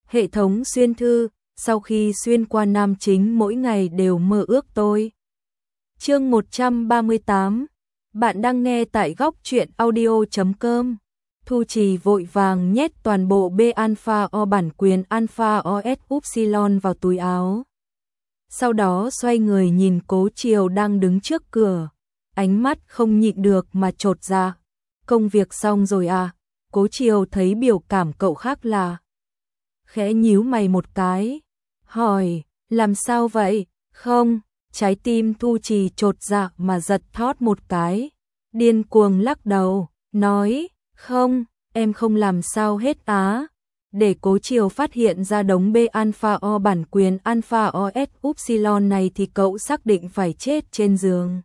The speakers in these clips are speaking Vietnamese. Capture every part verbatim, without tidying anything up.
Hệ thống xuyên thư, sau khi xuyên qua nam chính mỗi ngày đều mơ ước tôi. Chương một trăm ba mươi tám. Bạn đang nghe tại góc truyện audio chấm com. Thu Trì vội vàng nhét toàn bộ B Alpha O bản quyền Alpha O S Upsilon vào túi áo. Sau đó xoay người nhìn Cố Triều đang đứng trước cửa, ánh mắt không nhịn được mà chột dạ. Công việc xong rồi à? Cố Triều thấy biểu cảm cậu khác lạ, khẽ nhíu mày một cái, hỏi, làm sao vậy? Không, trái tim Thu Trì chột dạ mà giật thót một cái, điên cuồng lắc đầu, nói, không, em không làm sao hết á. Để Cố Triều phát hiện ra đống B Alpha O bản quyền Alpha O S Upsilon này thì cậu xác định phải chết trên giường.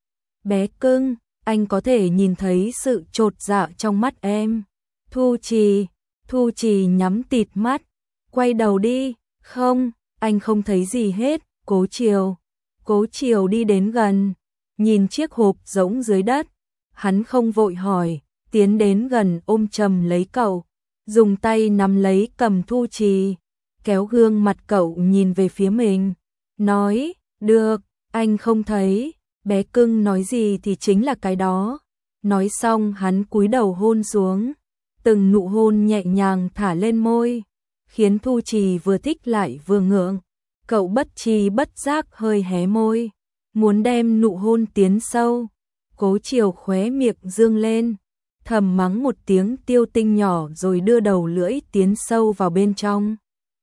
Bé cưng, anh có thể nhìn thấy sự chột dạ trong mắt em. Thu Trì, Thu Trì nhắm tịt mắt, quay đầu đi, không, anh không thấy gì hết. Cố Triều, Cố Triều đi đến gần, nhìn chiếc hộp rỗng dưới đất, hắn không vội hỏi, tiến đến gần ôm chầm lấy cậu, dùng tay nắm lấy cầm Thu Trì, kéo gương mặt cậu nhìn về phía mình, nói, được, anh không thấy, bé cưng nói gì thì chính là cái đó. Nói xong hắn cúi đầu hôn xuống, từng nụ hôn nhẹ nhàng thả lên môi, khiến Thu Trì vừa thích lại vừa ngượng. Cậu bất tri bất giác hơi hé môi, muốn đem nụ hôn tiến sâu. Cố Triều khóe miệng dương lên, thầm mắng một tiếng tiêu tinh nhỏ rồi đưa đầu lưỡi tiến sâu vào bên trong.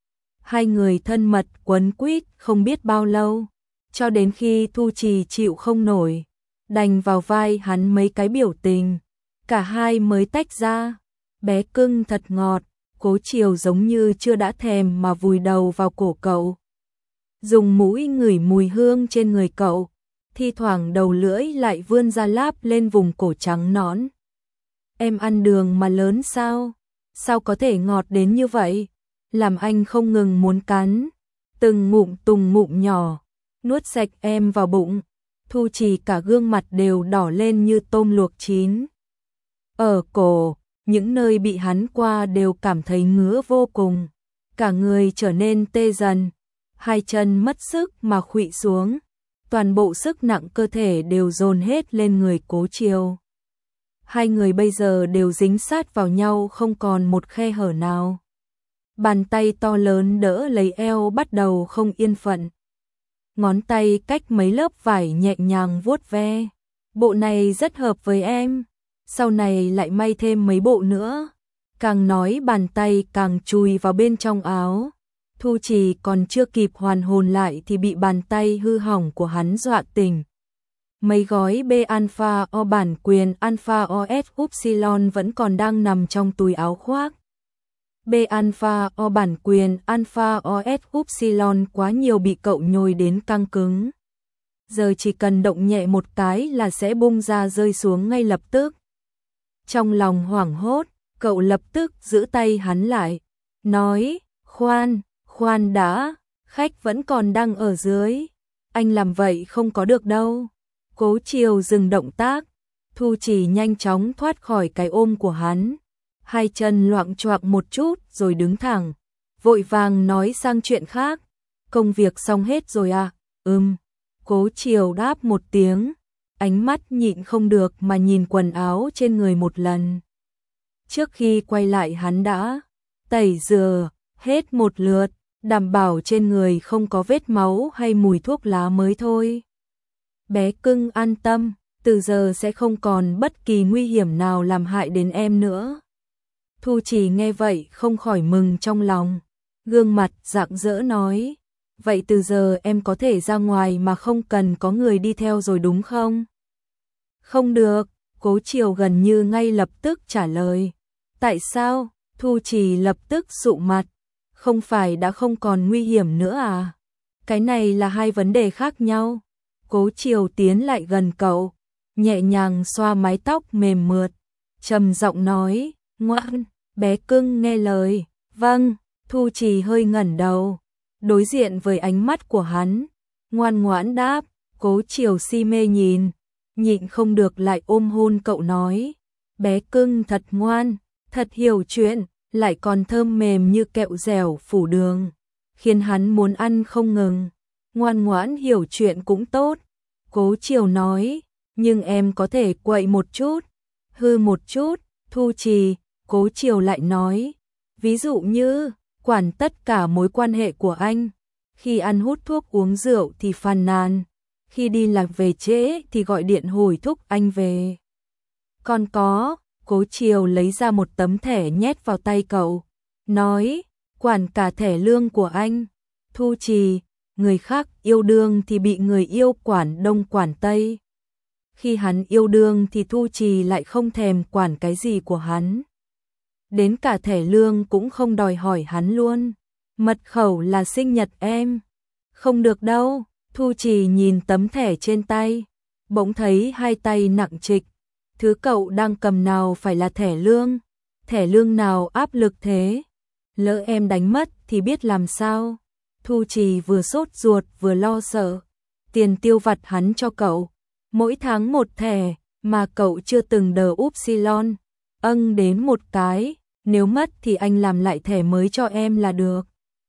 Hai người thân mật quấn quýt không biết bao lâu, cho đến khi Thu Trì chịu không nổi, đành vào vai hắn mấy cái biểu tình, cả hai mới tách ra. Bé cưng thật ngọt. Cố Triều giống như chưa đã thèm mà vùi đầu vào cổ cậu, dùng mũi ngửi mùi hương trên người cậu, thi thoảng đầu lưỡi lại vươn ra láp lên vùng cổ trắng nõn. Em ăn đường mà lớn sao? Sao có thể ngọt đến như vậy? Làm anh không ngừng muốn cắn, từng ngụm từng ngụm nhỏ, nuốt sạch em vào bụng. Thu Trì cả gương mặt đều đỏ lên như tôm luộc chín. Ở cổ, những nơi bị hắn qua đều cảm thấy ngứa vô cùng, cả người trở nên tê dần, hai chân mất sức mà khuỵu xuống, toàn bộ sức nặng cơ thể đều dồn hết lên người Cố Triều. Hai người bây giờ đều dính sát vào nhau không còn một khe hở nào. Bàn tay to lớn đỡ lấy eo bắt đầu không yên phận. Ngón tay cách mấy lớp vải nhẹ nhàng vuốt ve. Bộ này rất hợp với em. Sau này lại may thêm mấy bộ nữa. Càng nói bàn tay càng chui vào bên trong áo. Thu Trì còn chưa kịp hoàn hồn lại thì bị bàn tay hư hỏng của hắn dọa tỉnh. Mấy gói B Alpha O bản quyền Alpha O S Upsilon vẫn còn đang nằm trong túi áo khoác. B Alpha O bản quyền Alpha O S Upsilon quá nhiều bị cậu nhồi đến căng cứng. Giờ chỉ cần động nhẹ một cái là sẽ bung ra rơi xuống ngay lập tức. Trong lòng hoảng hốt, cậu lập tức giữ tay hắn lại, nói, khoan, khoan đã, khách vẫn còn đang ở dưới. Anh làm vậy không có được đâu. Cố Triều dừng động tác, Thu Trì nhanh chóng thoát khỏi cái ôm của hắn. Hai chân loạng choạng một chút rồi đứng thẳng, vội vàng nói sang chuyện khác. Công việc xong hết rồi à? Ừm. Cố Triều đáp một tiếng, ánh mắt nhịn không được mà nhìn quần áo trên người một lần. Trước khi quay lại hắn đã tẩy rửa hết một lượt, đảm bảo trên người không có vết máu hay mùi thuốc lá mới thôi. Bé cưng an tâm, từ giờ sẽ không còn bất kỳ nguy hiểm nào làm hại đến em nữa. Thu Trì nghe vậy không khỏi mừng trong lòng, gương mặt rạng rỡ nói, vậy từ giờ em có thể ra ngoài mà không cần có người đi theo rồi đúng không? Không được, Cố Triều gần như ngay lập tức trả lời. Tại sao? Thu Trì lập tức sụ mặt, không phải đã không còn nguy hiểm nữa à? Cái này là hai vấn đề khác nhau. Cố Triều tiến lại gần cậu, nhẹ nhàng xoa mái tóc mềm mượt, trầm giọng nói, ngoan, bé cưng nghe lời. Vâng. Thu Trì hơi ngẩng đầu, đối diện với ánh mắt của hắn, ngoan ngoãn đáp. Cố Triều si mê nhìn, nhịn không được lại ôm hôn cậu nói, bé cưng thật ngoan, thật hiểu chuyện. lại còn thơm mềm như kẹo dẻo phủ đường, khiến hắn muốn ăn không ngừng. Ngoan ngoãn hiểu chuyện cũng tốt, Cố Chiều nói, nhưng em có thể quậy một chút, hư một chút. Thu Trì, Cố Chiều lại nói, ví dụ như quản tất cả mối quan hệ của anh, khi ăn hút thuốc uống rượu thì phàn nàn, khi đi lạc về trễ thì gọi điện hối thúc anh về. Còn có, Cố Chiều lấy ra một tấm thẻ nhét vào tay cậu, nói, quản cả thẻ lương của anh. Thu Trì, người khác yêu đương thì bị người yêu quản đông quản tây. Khi hắn yêu đương thì Thu Trì lại không thèm quản cái gì của hắn. Đến cả thẻ lương cũng không đòi hỏi hắn luôn. Mật khẩu là sinh nhật em. Không được đâu. Thu Trì nhìn tấm thẻ trên tay, bỗng thấy hai tay nặng trịch. Thứ cậu đang cầm nào phải là thẻ lương? Thẻ lương nào áp lực thế? Lỡ em đánh mất thì biết làm sao? Thu Trì vừa sốt ruột vừa lo sợ. Tiền tiêu vặt hắn cho cậu, mỗi tháng một thẻ, mà cậu chưa từng đờ upsilon. Âng đến một cái, nếu mất thì anh làm lại thẻ mới cho em là được.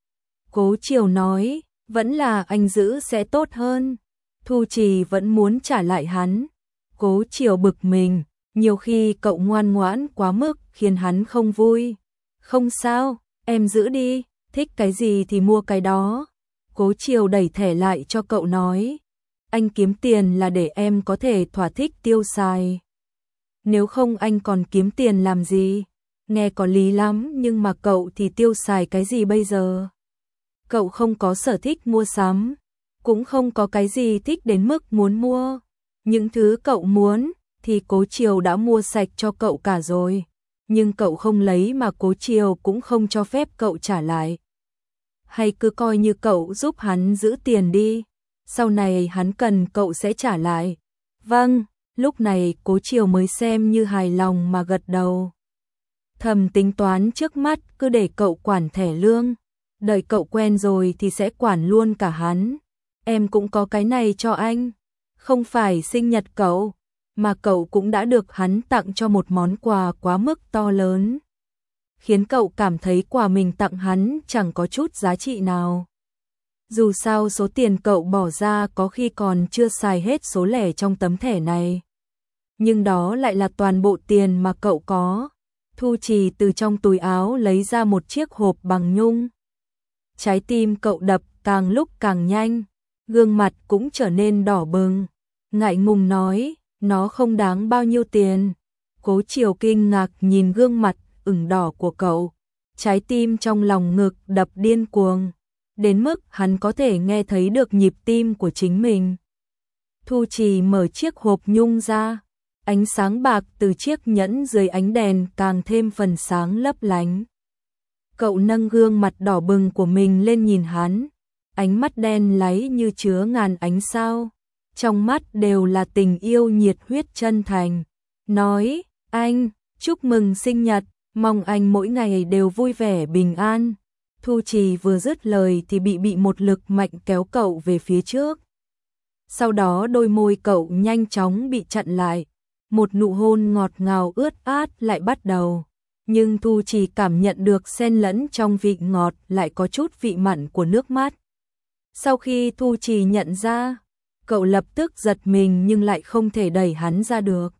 Cố Chiều nói, vẫn là anh giữ sẽ tốt hơn. Thu Trì vẫn muốn trả lại hắn. Cố Chiều bực mình, nhiều khi cậu ngoan ngoãn quá mức khiến hắn không vui. Không sao, em giữ đi, thích cái gì thì mua cái đó. Cố Chiều đẩy thẻ lại cho cậu nói, anh kiếm tiền là để em có thể thỏa thích tiêu xài. Nếu không anh còn kiếm tiền làm gì? Nghe có lý lắm nhưng mà cậu thì tiêu xài cái gì bây giờ? Cậu không có sở thích mua sắm, cũng không có cái gì thích đến mức muốn mua. Những thứ cậu muốn thì Cố Chiều đã mua sạch cho cậu cả rồi, nhưng cậu không lấy mà Cố Chiều cũng không cho phép cậu trả lại. Hay cứ coi như cậu giúp hắn giữ tiền đi, sau này hắn cần cậu sẽ trả lại. Vâng, lúc này Cố Chiều mới xem như hài lòng mà gật đầu. Thầm tính toán trước mắt cứ để cậu quản thẻ lương, đợi cậu quen rồi thì sẽ quản luôn cả hắn. Em cũng có cái này cho anh, không phải sinh nhật cậu, mà cậu cũng đã được hắn tặng cho một món quà quá mức to lớn, khiến cậu cảm thấy quà mình tặng hắn chẳng có chút giá trị nào. Dù sao số tiền cậu bỏ ra có khi còn chưa xài hết số lẻ trong tấm thẻ này, nhưng đó lại là toàn bộ tiền mà cậu có. Thu Trì từ trong túi áo lấy ra một chiếc hộp bằng nhung. Trái tim cậu đập càng lúc càng nhanh, gương mặt cũng trở nên đỏ bừng, ngại ngùng nói, nó không đáng bao nhiêu tiền. Cố Chiều kinh ngạc nhìn gương mặt ửng đỏ của cậu, trái tim trong lòng ngực đập điên cuồng, đến mức hắn có thể nghe thấy được nhịp tim của chính mình. Thu Trì mở chiếc hộp nhung ra, ánh sáng bạc từ chiếc nhẫn dưới ánh đèn càng thêm phần sáng lấp lánh. Cậu nâng gương mặt đỏ bừng của mình lên nhìn hắn, ánh mắt đen láy như chứa ngàn ánh sao, trong mắt đều là tình yêu nhiệt huyết chân thành. Nói, anh, chúc mừng sinh nhật, mong anh mỗi ngày đều vui vẻ bình an. Thu Trì vừa dứt lời thì bị bị một lực mạnh kéo cậu về phía trước. Sau đó đôi môi cậu nhanh chóng bị chặn lại, một nụ hôn ngọt ngào ướt át lại bắt đầu. Nhưng Thu Trì cảm nhận được xen lẫn trong vị ngọt lại có chút vị mặn của nước mắt. Sau khi Thu Trì nhận ra, cậu lập tức giật mình nhưng lại không thể đẩy hắn ra được.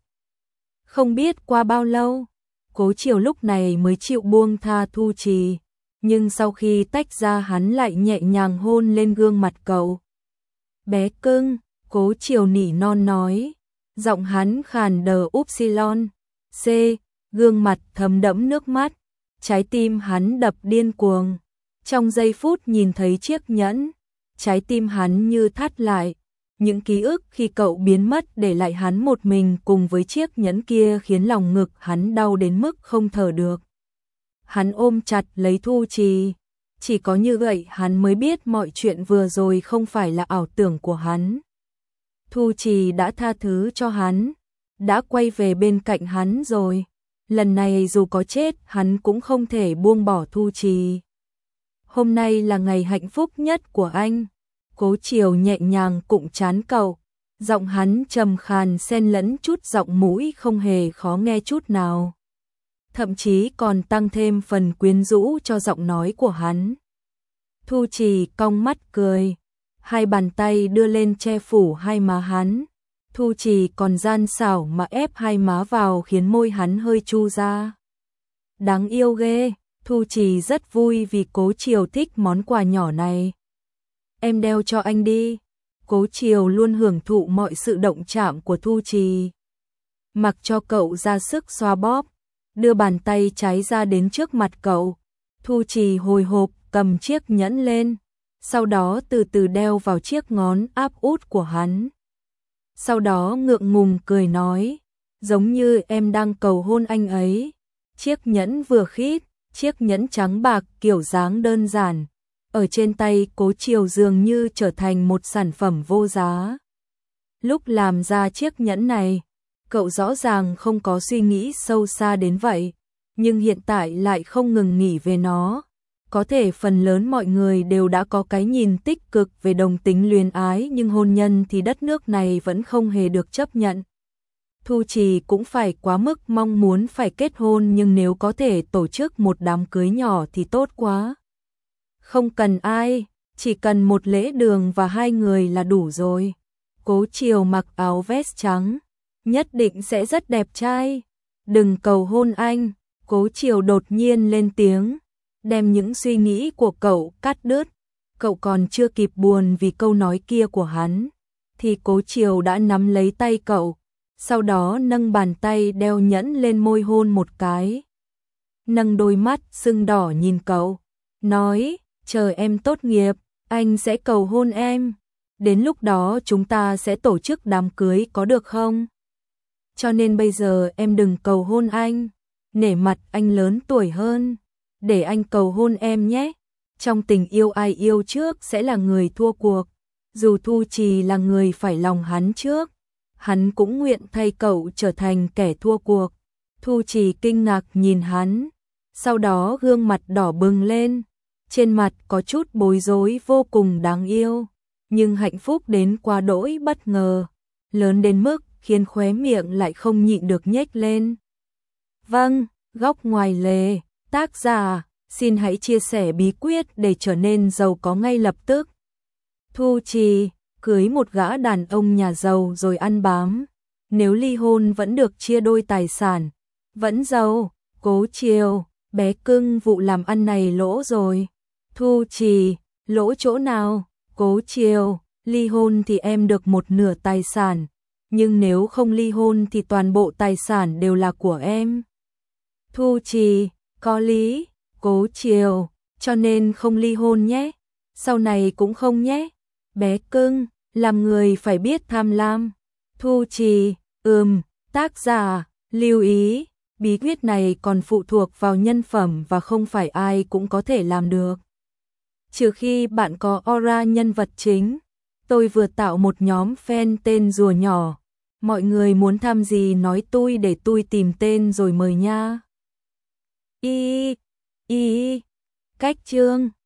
Không biết qua bao lâu, Cố Chiều lúc này mới chịu buông tha Thu Trì, nhưng sau khi tách ra hắn lại nhẹ nhàng hôn lên gương mặt cậu. Bé cưng, Cố Chiều nỉ non nói, giọng hắn khàn đờ upsilon, c, gương mặt thấm đẫm nước mắt, trái tim hắn đập điên cuồng. Trong giây phút nhìn thấy chiếc nhẫn, trái tim hắn như thắt lại. Những ký ức khi cậu biến mất để lại hắn một mình cùng với chiếc nhẫn kia khiến lòng ngực hắn đau đến mức không thở được. Hắn ôm chặt lấy Thu Trì, chỉ có như vậy hắn mới biết mọi chuyện vừa rồi không phải là ảo tưởng của hắn. Thu Trì đã tha thứ cho hắn, đã quay về bên cạnh hắn rồi. Lần này dù có chết hắn cũng không thể buông bỏ Thu Trì. Hôm nay là ngày hạnh phúc nhất của anh. Cố Chiều nhẹ nhàng cụng trán cậu, giọng hắn trầm khàn xen lẫn chút giọng mũi không hề khó nghe chút nào. thậm chí còn tăng thêm phần quyến rũ cho giọng nói của hắn. Thu Trì cong mắt cười, hai bàn tay đưa lên che phủ hai má hắn. Thu Trì còn gian xảo mà ép hai má vào khiến môi hắn hơi chu ra. Đáng yêu ghê, Thu Trì rất vui vì Cố Triều thích món quà nhỏ này. Em đeo cho anh đi. Cố Triều luôn hưởng thụ mọi sự động chạm của Thu Trì. Mặc cho cậu ra sức xoa bóp, đưa bàn tay trái ra đến trước mặt cậu. Thu Trì hồi hộp cầm chiếc nhẫn lên, sau đó từ từ đeo vào chiếc ngón áp út của hắn. Sau đó ngượng ngùng cười nói, giống như em đang cầu hôn anh ấy. Chiếc nhẫn vừa khít, chiếc nhẫn trắng bạc kiểu dáng đơn giản, ở trên tay Cố Triều dường như trở thành một sản phẩm vô giá. Lúc làm ra chiếc nhẫn này, cậu rõ ràng không có suy nghĩ sâu xa đến vậy, nhưng hiện tại lại không ngừng nghỉ về nó. Có thể phần lớn mọi người đều đã có cái nhìn tích cực về đồng tính luyến ái, nhưng hôn nhân thì đất nước này vẫn không hề được chấp nhận. Thu Trì cũng phải quá mức mong muốn phải kết hôn, nhưng nếu có thể tổ chức một đám cưới nhỏ thì tốt quá. Không cần ai, chỉ cần một lễ đường và hai người là đủ rồi. Cố Triều mặc áo vest trắng, nhất định sẽ rất đẹp trai. Đừng cầu hôn anh, Cố Triều đột nhiên lên tiếng, đem những suy nghĩ của cậu cắt đứt. Cậu còn chưa kịp buồn vì câu nói kia của hắn, thì Cố Triều đã nắm lấy tay cậu, sau đó nâng bàn tay đeo nhẫn lên môi hôn một cái. Nâng đôi mắt sưng đỏ nhìn cậu, nói, chờ em tốt nghiệp, anh sẽ cầu hôn em. Đến lúc đó chúng ta sẽ tổ chức đám cưới có được không? Cho nên bây giờ em đừng cầu hôn anh, nể mặt anh lớn tuổi hơn, để anh cầu hôn em nhé. Trong tình yêu ai yêu trước sẽ là người thua cuộc, dù Thu Trì là người phải lòng hắn trước, hắn cũng nguyện thay cậu trở thành kẻ thua cuộc. Thu Trì kinh ngạc nhìn hắn, sau đó gương mặt đỏ bừng lên, trên mặt có chút bối rối vô cùng đáng yêu, nhưng hạnh phúc đến quá đỗi bất ngờ, lớn đến mức khiến khóe miệng lại không nhịn được nhếch lên. Vâng, góc ngoài lề, tác giả, xin hãy chia sẻ bí quyết để trở nên giàu có ngay lập tức. Thu Trì, cưới một gã đàn ông nhà giàu rồi ăn bám, nếu ly hôn vẫn được chia đôi tài sản, vẫn giàu. Cố Triều, bé cưng, vụ làm ăn này lỗ rồi. Thu Trì, lỗ chỗ nào? Cố Triều, ly hôn thì em được một nửa tài sản, nhưng nếu không ly hôn thì toàn bộ tài sản đều là của em. Thu Trì, có lý. Cố Triều, cho nên không ly hôn nhé, sau này cũng không nhé. Bé cưng, làm người phải biết tham lam. Thu Trì, ừm, tác giả, lưu ý, bí quyết này còn phụ thuộc vào nhân phẩm và không phải ai cũng có thể làm được. Trừ khi bạn có aura nhân vật chính. Tôi vừa tạo một nhóm fan tên rùa nhỏ, mọi người muốn tham gì nói tôi để tôi tìm tên rồi mời nha. Y, y, cách chương.